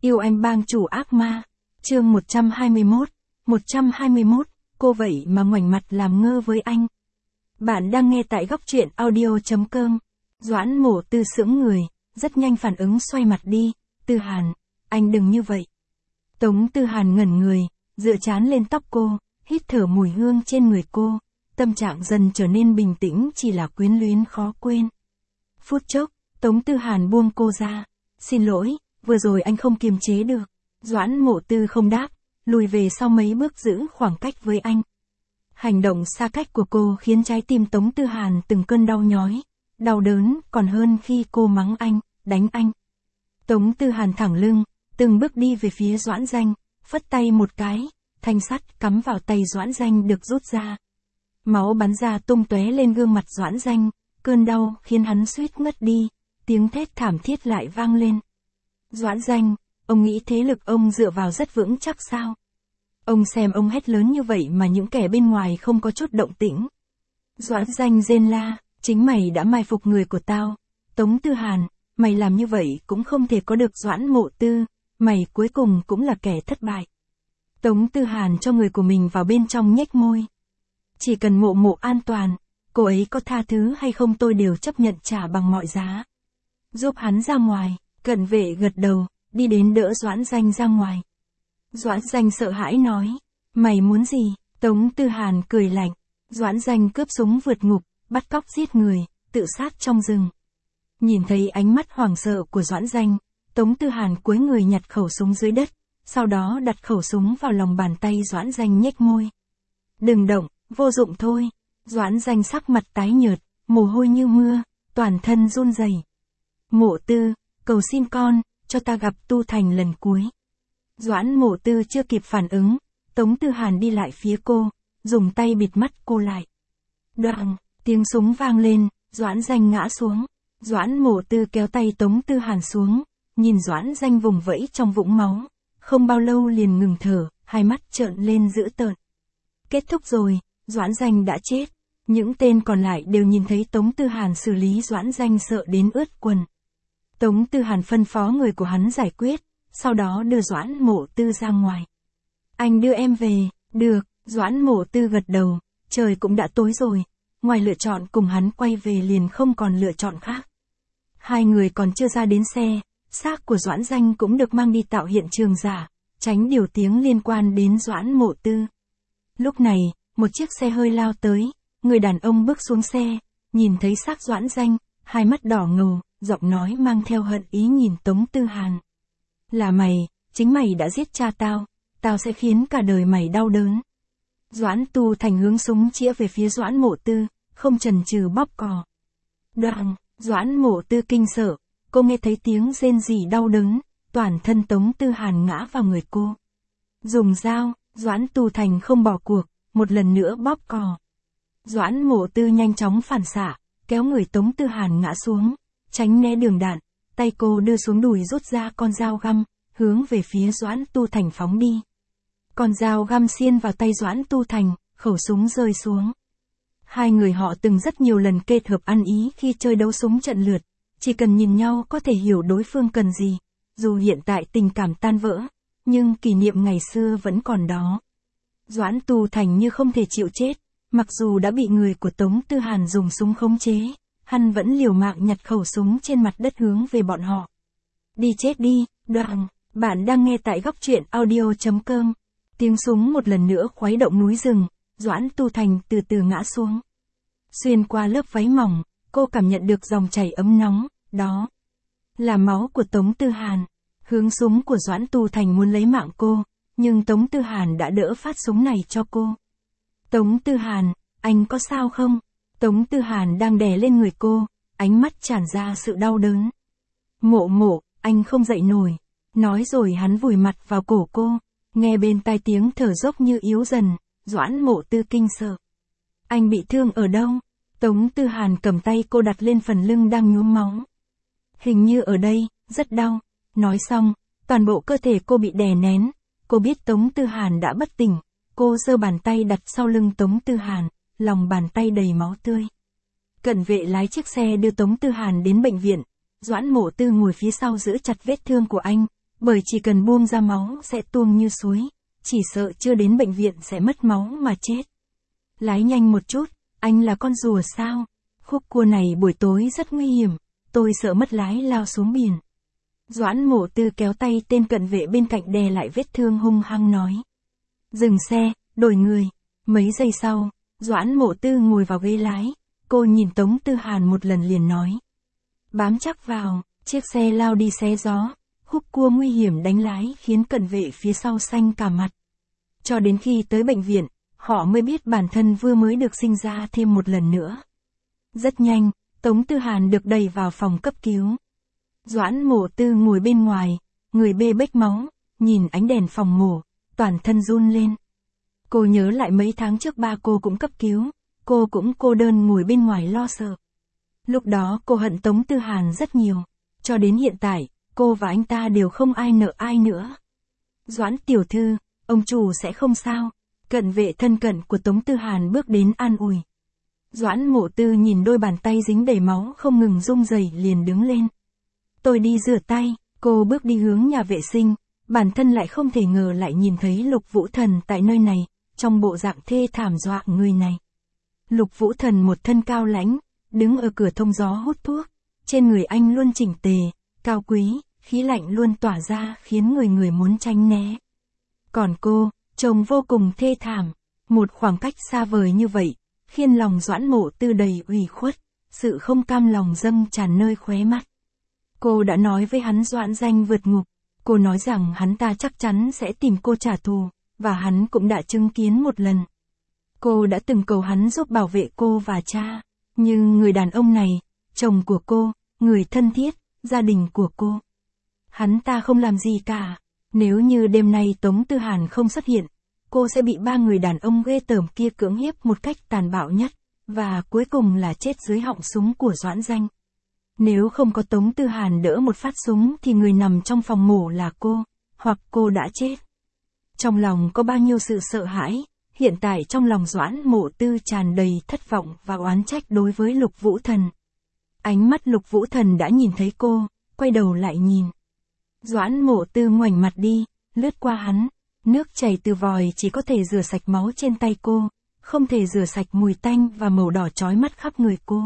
Yêu anh bang chủ ác ma. Chương 121. 121, cô vậy mà ngoảnh mặt làm ngơ với anh. Bạn đang nghe tại góc truyện audio.com. Doãn Mộ Tư sững người, rất nhanh phản ứng xoay mặt đi. Tư Hàn, anh đừng như vậy. Tống Tư Hàn ngẩn người, dựa trán lên tóc cô, hít thở mùi hương trên người cô. Tâm trạng dần trở nên bình tĩnh, chỉ là quyến luyến khó quên. Phút chốc, Tống Tư Hàn buông cô ra. Xin lỗi, vừa rồi anh không kiềm chế được. Doãn Mộ Tư không đáp, lùi về sau mấy bước giữ khoảng cách với anh. Hành động xa cách của cô khiến trái tim Tống Tư Hàn từng cơn đau nhói, đau đớn còn hơn khi cô mắng anh, đánh anh. Tống Tư Hàn thẳng lưng, từng bước đi về phía Doãn Danh, phất tay một cái, thanh sắt cắm vào tay Doãn Danh được rút ra. Máu bắn ra tung tóe lên gương mặt Doãn Danh, cơn đau khiến hắn suýt ngất đi, tiếng thét thảm thiết lại vang lên. Doãn Danh, ông nghĩ thế lực ông dựa vào rất vững chắc sao? Ông xem ông hét lớn như vậy mà những kẻ bên ngoài không có chút động tĩnh. Doãn Danh rên la, chính mày đã mai phục người của tao. Tống Tư Hàn, mày làm như vậy cũng không thể có được Doãn Mộ Tư, mày cuối cùng cũng là kẻ thất bại. Tống Tư Hàn cho người của mình vào bên trong nhếch môi. Chỉ cần Mộ Mộ an toàn, cô ấy có tha thứ hay không tôi đều chấp nhận trả bằng mọi giá. Giúp hắn ra ngoài, cận vệ gật đầu, đi đến đỡ Doãn Danh ra ngoài. Doãn Danh sợ hãi nói, mày muốn gì? Tống Tư Hàn cười lạnh. Doãn Danh cướp súng vượt ngục, bắt cóc giết người, tự sát trong rừng. Nhìn thấy ánh mắt hoảng sợ của Doãn Danh, Tống Tư Hàn cúi người nhặt khẩu súng dưới đất, sau đó đặt khẩu súng vào lòng bàn tay Doãn Danh nhếch môi. Đừng động, vô dụng thôi. Doãn Danh sắc mặt tái nhợt, mồ hôi như mưa, toàn thân run rẩy. Mộ Tư, cầu xin con, cho ta gặp Tu Thành lần cuối. Doãn Mộ Tư chưa kịp phản ứng, Tống Tư Hàn đi lại phía cô, dùng tay bịt mắt cô lại. Đoàng, tiếng súng vang lên, Doãn Danh ngã xuống. Doãn Mộ Tư kéo tay Tống Tư Hàn xuống, nhìn Doãn Danh vùng vẫy trong vũng máu, không bao lâu liền ngừng thở, hai mắt trợn lên dữ tợn. Kết thúc rồi, Doãn Danh đã chết. Những tên còn lại đều nhìn thấy Tống Tư Hàn xử lý Doãn Danh sợ đến ướt quần. Tống Tư Hàn phân phó người của hắn giải quyết, sau đó đưa Doãn Mộ Tư ra ngoài. Anh đưa em về, được, Doãn Mộ Tư gật đầu, trời cũng đã tối rồi, ngoài lựa chọn cùng hắn quay về liền không còn lựa chọn khác. Hai người còn chưa ra đến xe, xác của Doãn Danh cũng được mang đi tạo hiện trường giả, tránh điều tiếng liên quan đến Doãn Mộ Tư. Lúc này, một chiếc xe hơi lao tới, người đàn ông bước xuống xe, nhìn thấy xác Doãn Danh, hai mắt đỏ ngầu, giọng nói mang theo hận ý nhìn Tống Tư Hàn. Là mày, chính mày đã giết cha tao, tao sẽ khiến cả đời mày đau đớn. Doãn Tu Thành hướng súng chĩa về phía Doãn Mộ Tư, không chần chừ bóp cò. Đoàng, Doãn Mộ Tư kinh sợ, cô nghe thấy tiếng rên rỉ đau đớn, toàn thân Tống Tư Hàn ngã vào người cô. Dùng dao, Doãn Tu Thành không bỏ cuộc, một lần nữa bóp cò. Doãn Mộ Tư nhanh chóng phản xạ, kéo người Tống Tư Hàn ngã xuống, tránh né đường đạn, tay cô đưa xuống đùi rút ra con dao găm, hướng về phía Doãn Tu Thành phóng đi. Con dao găm xiên vào tay Doãn Tu Thành, khẩu súng rơi xuống. Hai người họ từng rất nhiều lần kết hợp ăn ý khi chơi đấu súng trận lượt, chỉ cần nhìn nhau có thể hiểu đối phương cần gì. Dù hiện tại tình cảm tan vỡ, nhưng kỷ niệm ngày xưa vẫn còn đó. Doãn Tu Thành như không thể chịu chết, mặc dù đã bị người của Tống Tư Hàn dùng súng khống chế, hắn vẫn liều mạng nhặt khẩu súng trên mặt đất hướng về bọn họ. Đi chết đi, Đoàng, bạn đang nghe tại góc truyện audio.com. Tiếng súng một lần nữa khuấy động núi rừng, Doãn Tu Thành từ từ ngã xuống. Xuyên qua lớp váy mỏng, cô cảm nhận được dòng chảy ấm nóng, đó là máu của Tống Tư Hàn. Hướng súng của Doãn Tu Thành muốn lấy mạng cô, nhưng Tống Tư Hàn đã đỡ phát súng này cho cô. Tống Tư Hàn, anh có sao không? Tống Tư Hàn đang đè lên người cô, ánh mắt tràn ra sự đau đớn. Mộ Mộ, anh không dậy nổi. Nói rồi hắn vùi mặt vào cổ cô, nghe bên tai tiếng thở dốc như yếu dần, Doãn Mộ Tư kinh sợ. Anh bị thương ở đâu? Tống Tư Hàn cầm tay cô đặt lên phần lưng đang nhuốm máu. Hình như ở đây, rất đau. Nói xong, toàn bộ cơ thể cô bị đè nén. Cô biết Tống Tư Hàn đã bất tỉnh. Cô giơ bàn tay đặt sau lưng Tống Tư Hàn, lòng bàn tay đầy máu tươi. Cận vệ lái chiếc xe đưa Tống Tư Hàn đến bệnh viện. Doãn Mộ Tư ngồi phía sau giữ chặt vết thương của anh, bởi chỉ cần buông ra máu sẽ tuôn như suối, chỉ sợ chưa đến bệnh viện sẽ mất máu mà chết. Lái nhanh một chút, anh là con rùa sao? Khúc cua này buổi tối rất nguy hiểm, tôi sợ mất lái lao xuống biển. Doãn Mộ Tư kéo tay tên cận vệ bên cạnh đè lại vết thương hung hăng nói. Dừng xe, đổi người. Mấy giây sau, Doãn Mộ Tư ngồi vào ghế lái, cô nhìn Tống Tư Hàn một lần liền nói. Bám chắc vào, chiếc xe lao đi xé gió, khúc cua nguy hiểm đánh lái khiến cận vệ phía sau xanh cả mặt. Cho đến khi tới bệnh viện, họ mới biết bản thân vừa mới được sinh ra thêm một lần nữa. Rất nhanh, Tống Tư Hàn được đẩy vào phòng cấp cứu. Doãn Mộ Tư ngồi bên ngoài, người bê bết máu, nhìn ánh đèn phòng mổ, toàn thân run lên. Cô nhớ lại mấy tháng trước ba cô cũng cấp cứu, cô cũng cô đơn ngồi bên ngoài lo sợ. Lúc đó cô hận Tống Tư Hàn rất nhiều, cho đến hiện tại, cô và anh ta đều không ai nợ ai nữa. Doãn tiểu thư, ông chủ sẽ không sao. Cận vệ thân cận của Tống Tư Hàn bước đến an ủi. Doãn Mộ Tư nhìn đôi bàn tay dính đầy máu không ngừng run rẩy liền đứng lên. Tôi đi rửa tay, cô bước đi hướng nhà vệ sinh, bản thân lại không thể ngờ lại nhìn thấy Lục Vũ Thần tại nơi này, trong bộ dạng thê thảm dọa người này. Lục Vũ Thần một thân cao lãnh, đứng ở cửa thông gió hút thuốc, trên người anh luôn chỉnh tề, cao quý, khí lạnh luôn tỏa ra khiến người người muốn tránh né. Còn cô, trông vô cùng thê thảm, một khoảng cách xa vời như vậy, khiến lòng Doãn Mộ Tư đầy ủy khuất, sự không cam lòng dâng tràn nơi khóe mắt. Cô đã nói với hắn Doãn Danh vượt ngục, cô nói rằng hắn ta chắc chắn sẽ tìm cô trả thù, và hắn cũng đã chứng kiến một lần. Cô đã từng cầu hắn giúp bảo vệ cô và cha, nhưng người đàn ông này, chồng của cô, người thân thiết, gia đình của cô, hắn ta không làm gì cả. Nếu như đêm nay Tống Tư Hàn không xuất hiện, cô sẽ bị ba người đàn ông ghê tởm kia cưỡng hiếp một cách tàn bạo nhất, và cuối cùng là chết dưới họng súng của Doãn Danh. Nếu không có Tống Tư Hàn đỡ một phát súng thì người nằm trong phòng mổ là cô, hoặc cô đã chết. Trong lòng có bao nhiêu sự sợ hãi, hiện tại trong lòng Doãn Mộ Tư tràn đầy thất vọng và oán trách đối với Lục Vũ Thần. Ánh mắt Lục Vũ Thần đã nhìn thấy cô, quay đầu lại nhìn. Doãn Mộ Tư ngoảnh mặt đi, lướt qua hắn, nước chảy từ vòi chỉ có thể rửa sạch máu trên tay cô, không thể rửa sạch mùi tanh và màu đỏ chói mắt khắp người cô.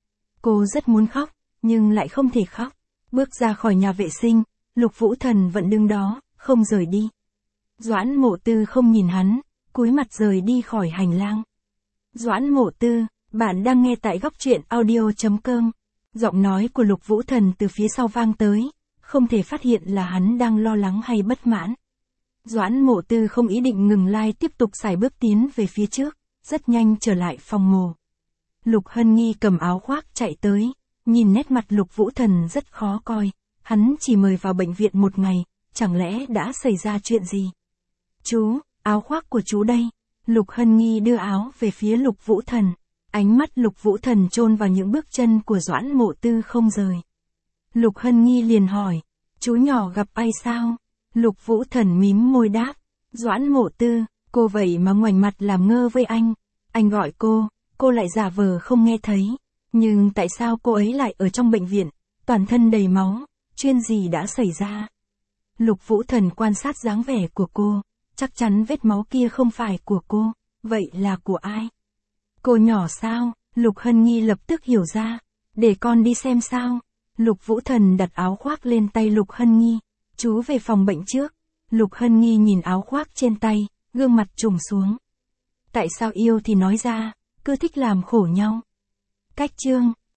Cô rất muốn khóc, nhưng lại không thể khóc. Bước ra khỏi nhà vệ sinh, Lục Vũ Thần vẫn đứng đó, không rời đi. Doãn Mộ Tư không nhìn hắn, cúi mặt rời đi khỏi hành lang. Doãn Mộ Tư, bạn đang nghe tại góc truyện audio.com. Giọng nói của Lục Vũ Thần từ phía sau vang tới, không thể phát hiện là hắn đang lo lắng hay bất mãn. Doãn Mộ Tư không ý định ngừng like tiếp tục sải bước tiến về phía trước, rất nhanh trở lại phòng mổ. Lục Hân Nghi cầm áo khoác chạy tới, nhìn nét mặt Lục Vũ Thần rất khó coi, hắn chỉ mời vào bệnh viện một ngày, chẳng lẽ đã xảy ra chuyện gì? Chú, áo khoác của chú đây. Lục Hân Nghi đưa áo về phía Lục Vũ Thần, ánh mắt Lục Vũ Thần chôn vào những bước chân của Doãn Mộ Tư không rời. Lục Hân Nghi liền hỏi, chú nhỏ gặp ai sao? Lục Vũ Thần mím môi đáp, Doãn Mộ Tư, cô vậy mà ngoảnh mặt làm ngơ với anh gọi cô lại giả vờ không nghe thấy, nhưng tại sao cô ấy lại ở trong bệnh viện, toàn thân đầy máu, chuyện gì đã xảy ra? Lục Vũ Thần quan sát dáng vẻ của cô, chắc chắn vết máu kia không phải của cô, vậy là của ai? Cô nhỏ sao? Lục Hân Nghi lập tức hiểu ra, để con đi xem sao. Lục Vũ Thần đặt áo khoác lên tay Lục Hân Nghi, chú về phòng bệnh trước. Lục Hân Nghi nhìn áo khoác trên tay, gương mặt trùng xuống. Tại sao yêu thì nói ra, cứ thích làm khổ nhau. Cách chương